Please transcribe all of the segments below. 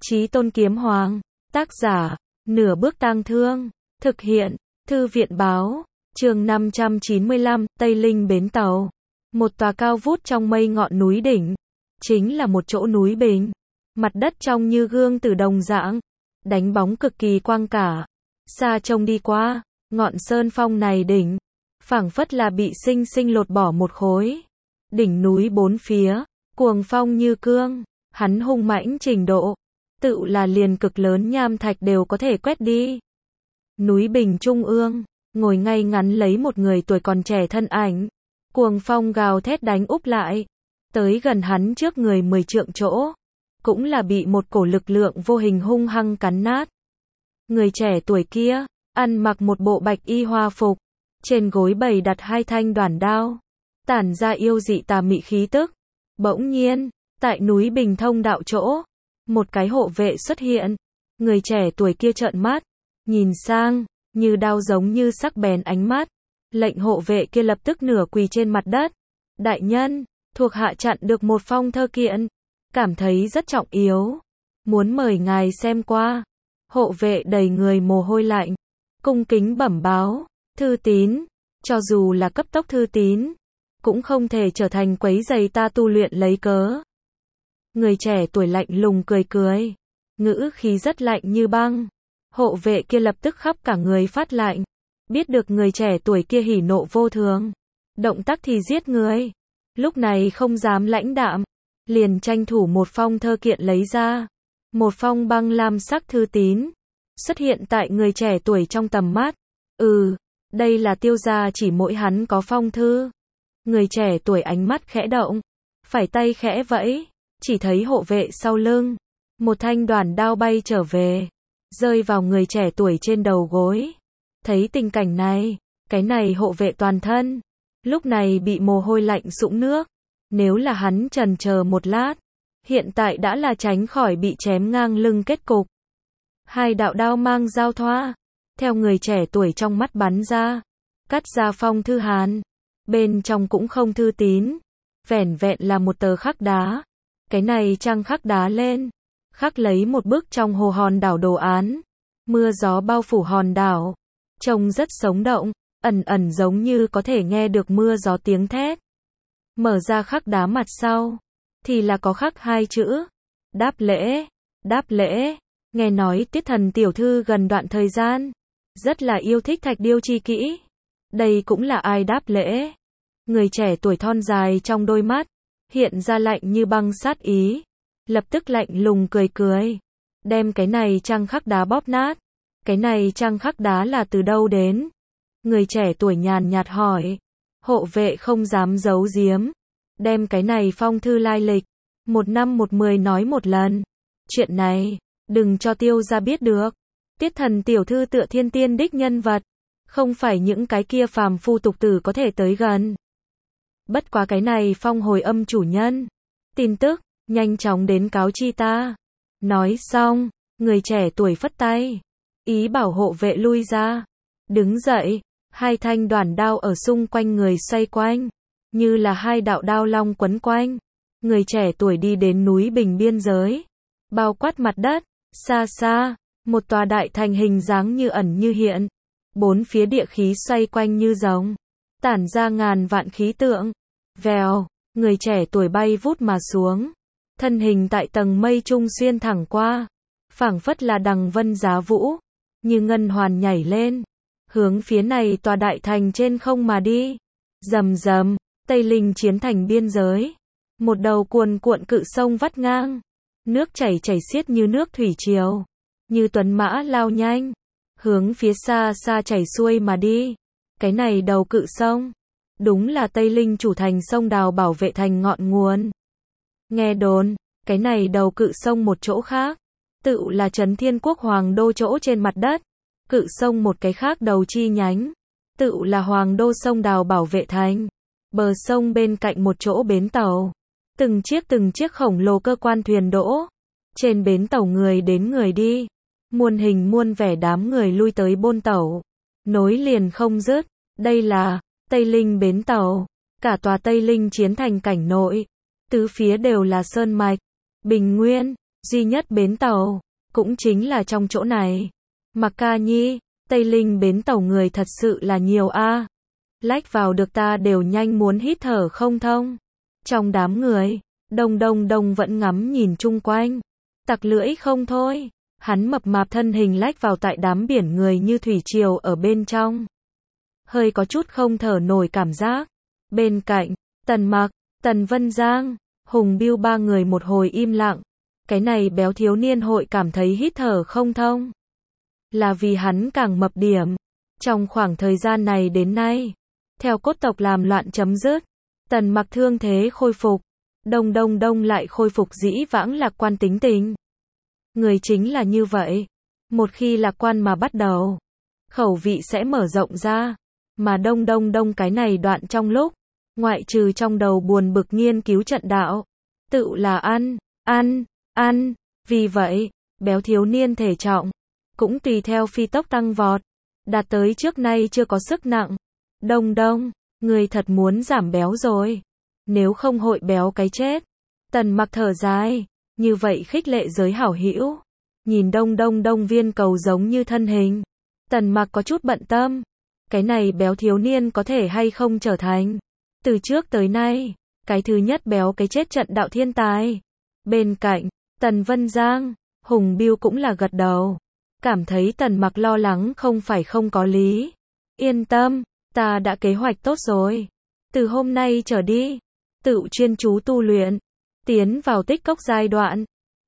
Chí Tôn Kiếm Hoàng, tác giả, Nửa Bước Tang Thương, thực hiện, Thư viện báo, chương 595, Tây Linh Bến Tàu. Một tòa cao vút trong mây ngọn núi đỉnh, chính là một chỗ núi bình. Mặt đất trông như gương từ đồng dạng, đánh bóng cực kỳ quang cả. Xa trông đi qua, ngọn sơn phong này đỉnh, phảng phất là bị sinh sinh lột bỏ một khối. Đỉnh núi bốn phía, cuồng phong như cương, hắn hung mãnh trình độ, tự là liền cực lớn nham thạch đều có thể quét đi. Núi bình trung ương, ngồi ngay ngắn lấy một người tuổi còn trẻ thân ảnh, cuồng phong gào thét đánh úp lại, tới gần hắn trước người 10 trượng chỗ, cũng là bị một cổ lực lượng vô hình hung hăng cắn nát. Người trẻ tuổi kia, ăn mặc một bộ bạch y hoa phục, trên gối bày đặt hai thanh đoản đao, tản ra yêu dị tà mị khí tức. Bỗng nhiên, tại núi Bình Thông đạo chỗ, một cái hộ vệ xuất hiện. Người trẻ tuổi kia trợn mắt, nhìn sang, như đao giống như sắc bén ánh mắt. Lệnh hộ vệ kia lập tức nửa quỳ trên mặt đất. Đại nhân, thuộc hạ chặn được một phong thơ kiện, cảm thấy rất trọng yếu, muốn mời ngài xem qua. Hộ vệ đầy người mồ hôi lạnh, cung kính bẩm báo, thư tín, cho dù là cấp tốc thư tín, cũng không thể trở thành quấy rầy ta tu luyện lấy cớ. Người trẻ tuổi lạnh lùng cười cười, ngữ khí rất lạnh như băng. Hộ vệ kia lập tức khắp cả người phát lạnh, biết được người trẻ tuổi kia hỉ nộ vô thường, động tác thì giết người, lúc này không dám lãnh đạm, liền tranh thủ một phong thơ kiện lấy ra. Một phong băng lam sắc thư tín xuất hiện tại người trẻ tuổi trong tầm mắt. Đây là tiêu gia chỉ mỗi hắn có phong thư. Người trẻ tuổi ánh mắt khẽ động, phải tay khẽ vẫy, chỉ thấy hộ vệ sau lưng, một thanh đoản đao bay trở về, rơi vào người trẻ tuổi trên đầu gối. Thấy tình cảnh này, cái này hộ vệ toàn thân, lúc này bị mồ hôi lạnh sũng nước. Nếu là hắn chần chờ một lát, hiện tại đã là tránh khỏi bị chém ngang lưng kết cục. Hai đạo đao mang giao thoa, theo người trẻ tuổi trong mắt bắn ra, cắt ra phong thư hàn. Bên trong cũng không thư tín, vẻn vẹn là một tờ khắc đá. Cái này trang khắc đá lên, khắc lấy một bức trong hồ hòn đảo đồ án. Mưa gió bao phủ hòn đảo, trông rất sống động, ẩn ẩn giống như có thể nghe được mưa gió tiếng thét. Mở ra khắc đá mặt sau, thì là có khắc hai chữ, đáp lễ. Đáp lễ, nghe nói Tiết Thần tiểu thư gần đoạn thời gian rất là yêu thích thạch điêu chi kỹ. Đây cũng là ai đáp lễ? Người trẻ tuổi thon dài trong đôi mắt hiện ra lạnh như băng sát ý, lập tức lạnh lùng cười cười, đem cái này trang khắc đá bóp nát. Cái này trang khắc đá là từ đâu đến? Người trẻ tuổi nhàn nhạt hỏi. Hộ vệ không dám giấu giếm, đem cái này phong thư lai lịch, một năm một mười nói một lần. Chuyện này, đừng cho tiêu gia biết được. Tiết Thần tiểu thư tựa thiên tiên đích nhân vật, không phải những cái kia phàm phu tục tử có thể tới gần. Bất quá cái này phong hồi âm chủ nhân, tin tức, nhanh chóng đến cáo chi ta. Nói xong, người trẻ tuổi phất tay, ý bảo hộ vệ lui ra. Đứng dậy, hai thanh đoản đao ở xung quanh người xoay quanh, như là hai đạo đao long quấn quanh. Người trẻ tuổi đi đến núi Bình biên giới, bao quát mặt đất, xa xa, một tòa đại thành hình dáng như ẩn như hiện. Bốn phía địa khí xoay quanh như rồng, tản ra ngàn vạn khí tượng. Vèo, người trẻ tuổi bay vút mà xuống, thân hình tại tầng mây trung xuyên thẳng qua, phảng phất là đằng vân giá vũ, như ngân hoàn nhảy lên, hướng phía này tòa đại thành trên không mà đi. Rầm rầm, Tây Linh chiến thành biên giới, một đầu cuồn cuộn cự sông vắt ngang, nước chảy chảy xiết như nước thủy triều, như tuấn mã lao nhanh, hướng phía xa xa chảy xuôi mà đi. Cái này đầu cự sông, đúng là Tây Linh chủ thành sông Đào bảo vệ thành ngọn nguồn. Nghe đồn, cái này đầu cự sông một chỗ khác, tự là Trấn Thiên Quốc Hoàng đô chỗ trên mặt đất. Cự sông một cái khác đầu chi nhánh, tự là Hoàng đô sông Đào bảo vệ thành. Bờ sông bên cạnh một chỗ bến tàu, từng chiếc khổng lồ cơ quan thuyền đỗ. Trên bến tàu người đến người đi, muôn hình muôn vẻ đám người lui tới bôn tàu, nối liền không dứt. Đây là Tây Linh bến tàu, cả tòa Tây Linh chiến thành cảnh nội, tứ phía đều là sơn mạch, bình nguyên, duy nhất bến tàu, cũng chính là trong chỗ này. Mặc ca nhi, Tây Linh bến tàu người thật sự là nhiều a. Lách vào được ta đều nhanh muốn hít thở không thông. Trong đám người, đông vẫn ngắm nhìn chung quanh. Tặc lưỡi không thôi. Hắn mập mạp thân hình lách vào tại đám biển người như thủy triều ở bên trong. Hơi có chút không thở nổi cảm giác. Bên cạnh, Tần Mặc, Tần Vân Giang, Hùng Bưu ba người một hồi im lặng. Cái này béo thiếu niên hội cảm thấy hít thở không thông. Là vì hắn càng mập điểm. Trong khoảng thời gian này đến nay, theo cốt tộc làm loạn chấm dứt, Tần Mặc thương thế khôi phục. Đông lại khôi phục dĩ vãng lạc quan tính tình. Người chính là như vậy. Một khi lạc quan mà bắt đầu, khẩu vị sẽ mở rộng ra. Mà đông cái này đoạn trong lúc, ngoại trừ trong đầu buồn bực nghiên cứu trận đạo, tự là ăn. Vì vậy, béo thiếu niên thể trọng, cũng tùy theo phi tốc tăng vọt, đạt tới trước nay chưa có sức nặng. Đông, người thật muốn giảm béo rồi. Nếu không hội béo cái chết. Tần Mặc thở dài, như vậy khích lệ giới hảo hữu. Nhìn đông viên cầu giống như thân hình. Tần Mặc có chút bận tâm. Cái này béo thiếu niên có thể hay không trở thành, từ trước tới nay, cái thứ nhất béo cái chết trận đạo thiên tài. Bên cạnh, Tần Vân Giang, Hùng Bưu cũng là gật đầu. Cảm thấy Tần Mặc lo lắng không phải không có lý. Yên tâm, ta đã kế hoạch tốt rồi. Từ hôm nay trở đi, tự chuyên chú tu luyện, tiến vào tích cốc giai đoạn.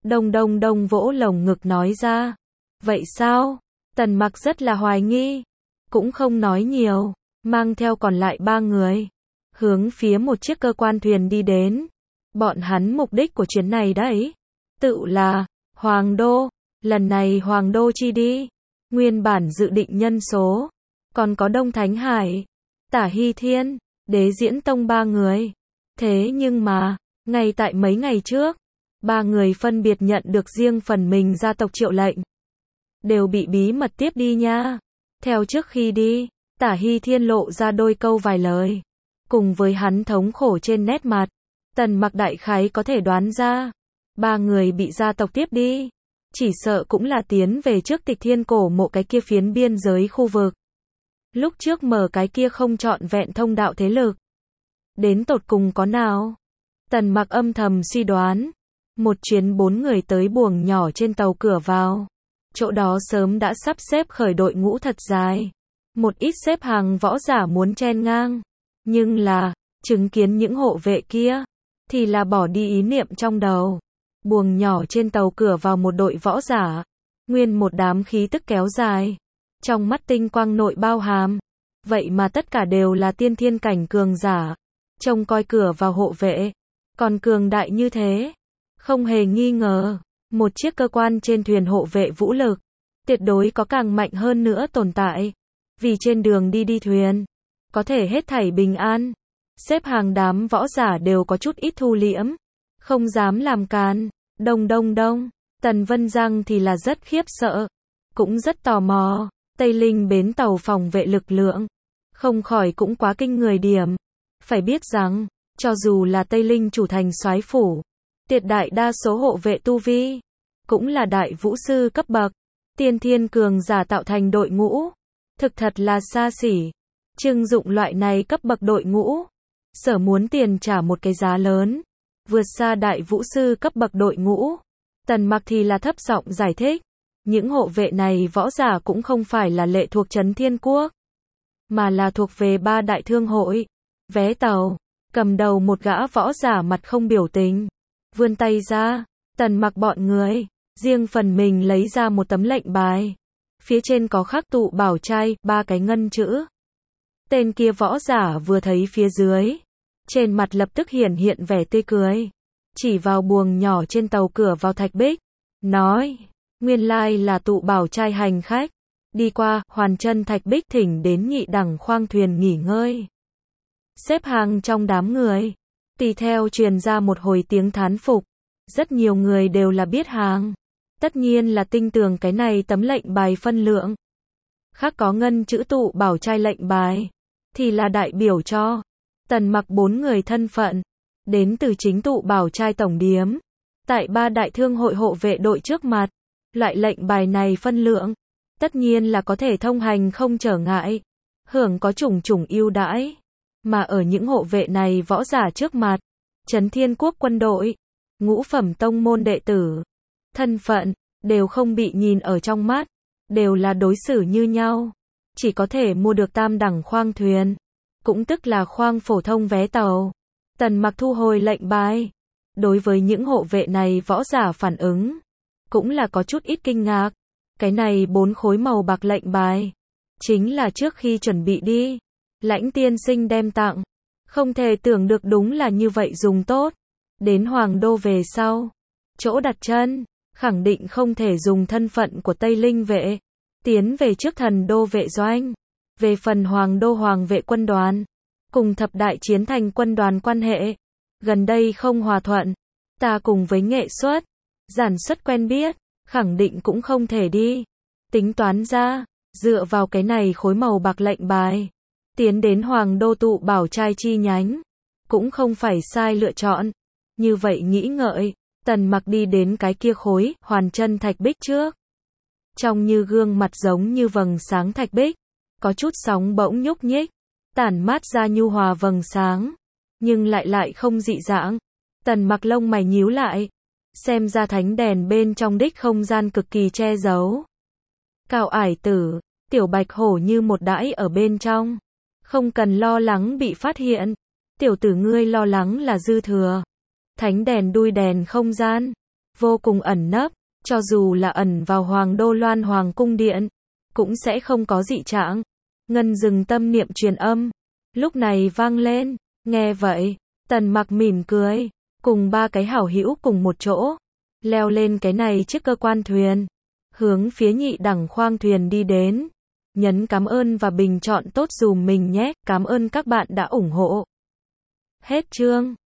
Đông vỗ lồng ngực nói ra. Vậy sao? Tần Mặc rất là hoài nghi. Cũng không nói nhiều, mang theo còn lại 3 người. Hướng phía một chiếc cơ quan thuyền đi đến. Bọn hắn mục đích của chuyến này đấy. Tự là, Hoàng Đô. Lần này Hoàng Đô chi đi. Nguyên bản dự định nhân số. Còn có Đông Thánh Hải, Tả Hy Thiên, Đế Diễn Tông 3 người. Thế nhưng mà, ngay tại mấy ngày trước, 3 người phân biệt nhận được riêng phần mình gia tộc triệu lệnh. Đều bị bí mật tiếp đi nha. Theo trước khi đi, Tả Hy Thiên lộ ra đôi câu vài lời. Cùng với hắn thống khổ trên nét mặt, Tần Mặc đại khái có thể đoán ra. 3 người bị gia tộc tiếp đi. Chỉ sợ cũng là tiến về trước Tịch Thiên cổ mộ cái kia phiến biên giới khu vực. Lúc trước mở cái kia không trọn vẹn thông đạo thế lực. Đến tột cùng có nào? Tần Mặc âm thầm suy đoán. Một chuyến 4 người tới buồng nhỏ trên tàu cửa vào. Chỗ đó sớm đã sắp xếp khởi đội ngũ thật dài. Một ít xếp hàng võ giả muốn chen ngang. Nhưng là, chứng kiến những hộ vệ kia, thì là bỏ đi ý niệm trong đầu. Buồng nhỏ trên tàu cửa vào một đội võ giả. Nguyên một đám khí tức kéo dài. Trong mắt tinh quang nội bao hàm. Vậy mà tất cả đều là tiên thiên cảnh cường giả. Trông coi cửa vào hộ vệ. Còn cường đại như thế. Không hề nghi ngờ. Một chiếc cơ quan trên thuyền hộ vệ vũ lực. Tuyệt đối có càng mạnh hơn nữa tồn tại. Vì trên đường đi thuyền. Có thể hết thảy bình an. Xếp hàng đám võ giả đều có chút ít thu liễm. Không dám làm càn. Đông. Tần Vân Giang thì là rất khiếp sợ. Cũng rất tò mò. Tây Linh bến tàu phòng vệ lực lượng. Không khỏi cũng quá kinh người điểm. Phải biết rằng, cho dù là Tây Linh chủ thành soái phủ, tuyệt đại đa số hộ vệ tu vi, cũng là đại vũ sư cấp bậc. Tiên thiên cường giả tạo thành đội ngũ. Thực thật là xa xỉ. Trưng dụng loại này cấp bậc đội ngũ. Sở muốn tiền trả một cái giá lớn. Vượt xa đại vũ sư cấp bậc đội ngũ. Tần Mặc thì là thấp giọng giải thích. Những hộ vệ này võ giả cũng không phải là lệ thuộc Trấn Thiên Quốc. Mà là thuộc về 3 đại thương hội. Vé tàu. Cầm đầu một gã võ giả mặt không biểu tình. Vươn tay ra. Tần Mặc bọn người. Riêng phần mình lấy ra một tấm lệnh bài. Phía trên có khắc tụ bảo trai, 3 cái ngân chữ. Tên kia võ giả vừa thấy phía dưới. Trên mặt lập tức hiện vẻ tươi cười. Chỉ vào buồng nhỏ trên tàu cửa vào thạch bích. Nói. Nguyên lai là tụ bảo trai hành khách. Đi qua, hoàn chân thạch bích thỉnh đến nhị đẳng khoang thuyền nghỉ ngơi. Xếp hàng trong đám người. Tùy theo truyền ra một hồi tiếng thán phục. Rất nhiều người đều là biết hàng. Tất nhiên là tin tưởng cái này tấm lệnh bài phân lượng. Khác có ngân chữ tụ bảo trai lệnh bài. Thì là đại biểu cho Tần Mặc 4 người thân phận. Đến từ chính tụ bảo trai tổng điếm. Tại ba đại thương hội hộ vệ đội trước mặt, loại lệnh bài này phân lượng, tất nhiên là có thể thông hành không trở ngại, hưởng có chủng chủng ưu đãi. Mà ở những hộ vệ này võ giả trước mặt, Trấn Thiên Quốc quân đội, ngũ phẩm tông môn đệ tử, thân phận, đều không bị nhìn ở trong mắt, đều là đối xử như nhau. Chỉ có thể mua được tam đẳng khoang thuyền, cũng tức là khoang phổ thông vé tàu. Tần Mặc thu hồi lệnh bài. Đối với những hộ vệ này võ giả phản ứng, cũng là có chút ít kinh ngạc. Cái này 4 khối màu bạc lệnh bài, chính là trước khi chuẩn bị đi, Lãnh tiên sinh đem tặng. Không thể tưởng được đúng là như vậy dùng tốt. Đến Hoàng Đô về sau, chỗ đặt chân, khẳng định không thể dùng thân phận của Tây Linh vệ, tiến về trước Thần Đô vệ doanh. Về phần Hoàng Đô Hoàng vệ quân đoàn, cùng thập đại chiến thành quân đoàn quan hệ, gần đây không hòa thuận, ta cùng với nghệ xuất, giản xuất quen biết, khẳng định cũng không thể đi. Tính toán ra, dựa vào cái này khối màu bạc lệnh bài, tiến đến Hoàng Đô tụ bảo trai chi nhánh, cũng không phải sai lựa chọn. Như vậy nghĩ ngợi, Tần Mặc đi đến cái kia khối hoàn chân thạch bích trước. Trong như gương mặt giống như vầng sáng thạch bích, có chút sóng bỗng nhúc nhích, tản mát ra nhu hòa vầng sáng, nhưng lại không dị dạng. Tần Mặc lông mày nhíu lại, xem ra thánh đèn bên trong đích không gian cực kỳ che giấu. Cao ải tử, tiểu bạch hổ như một đãi ở bên trong, không cần lo lắng bị phát hiện. Tiểu tử ngươi lo lắng là dư thừa. Thánh đèn đuôi đèn không gian, vô cùng ẩn nấp, cho dù là ẩn vào Hoàng Đô Loan Hoàng cung điện, cũng sẽ không có dị trạng. Ngân dừng tâm niệm truyền âm, lúc này vang lên. Nghe vậy, Tần Mặc mỉm cười, cùng 3 cái hảo hữu cùng một chỗ, leo lên cái này chiếc cơ quan thuyền, hướng phía nhị đẳng khoang thuyền đi đến. Nhấn cảm ơn và bình chọn tốt dùm mình nhé, cảm ơn các bạn đã ủng hộ. Hết chương.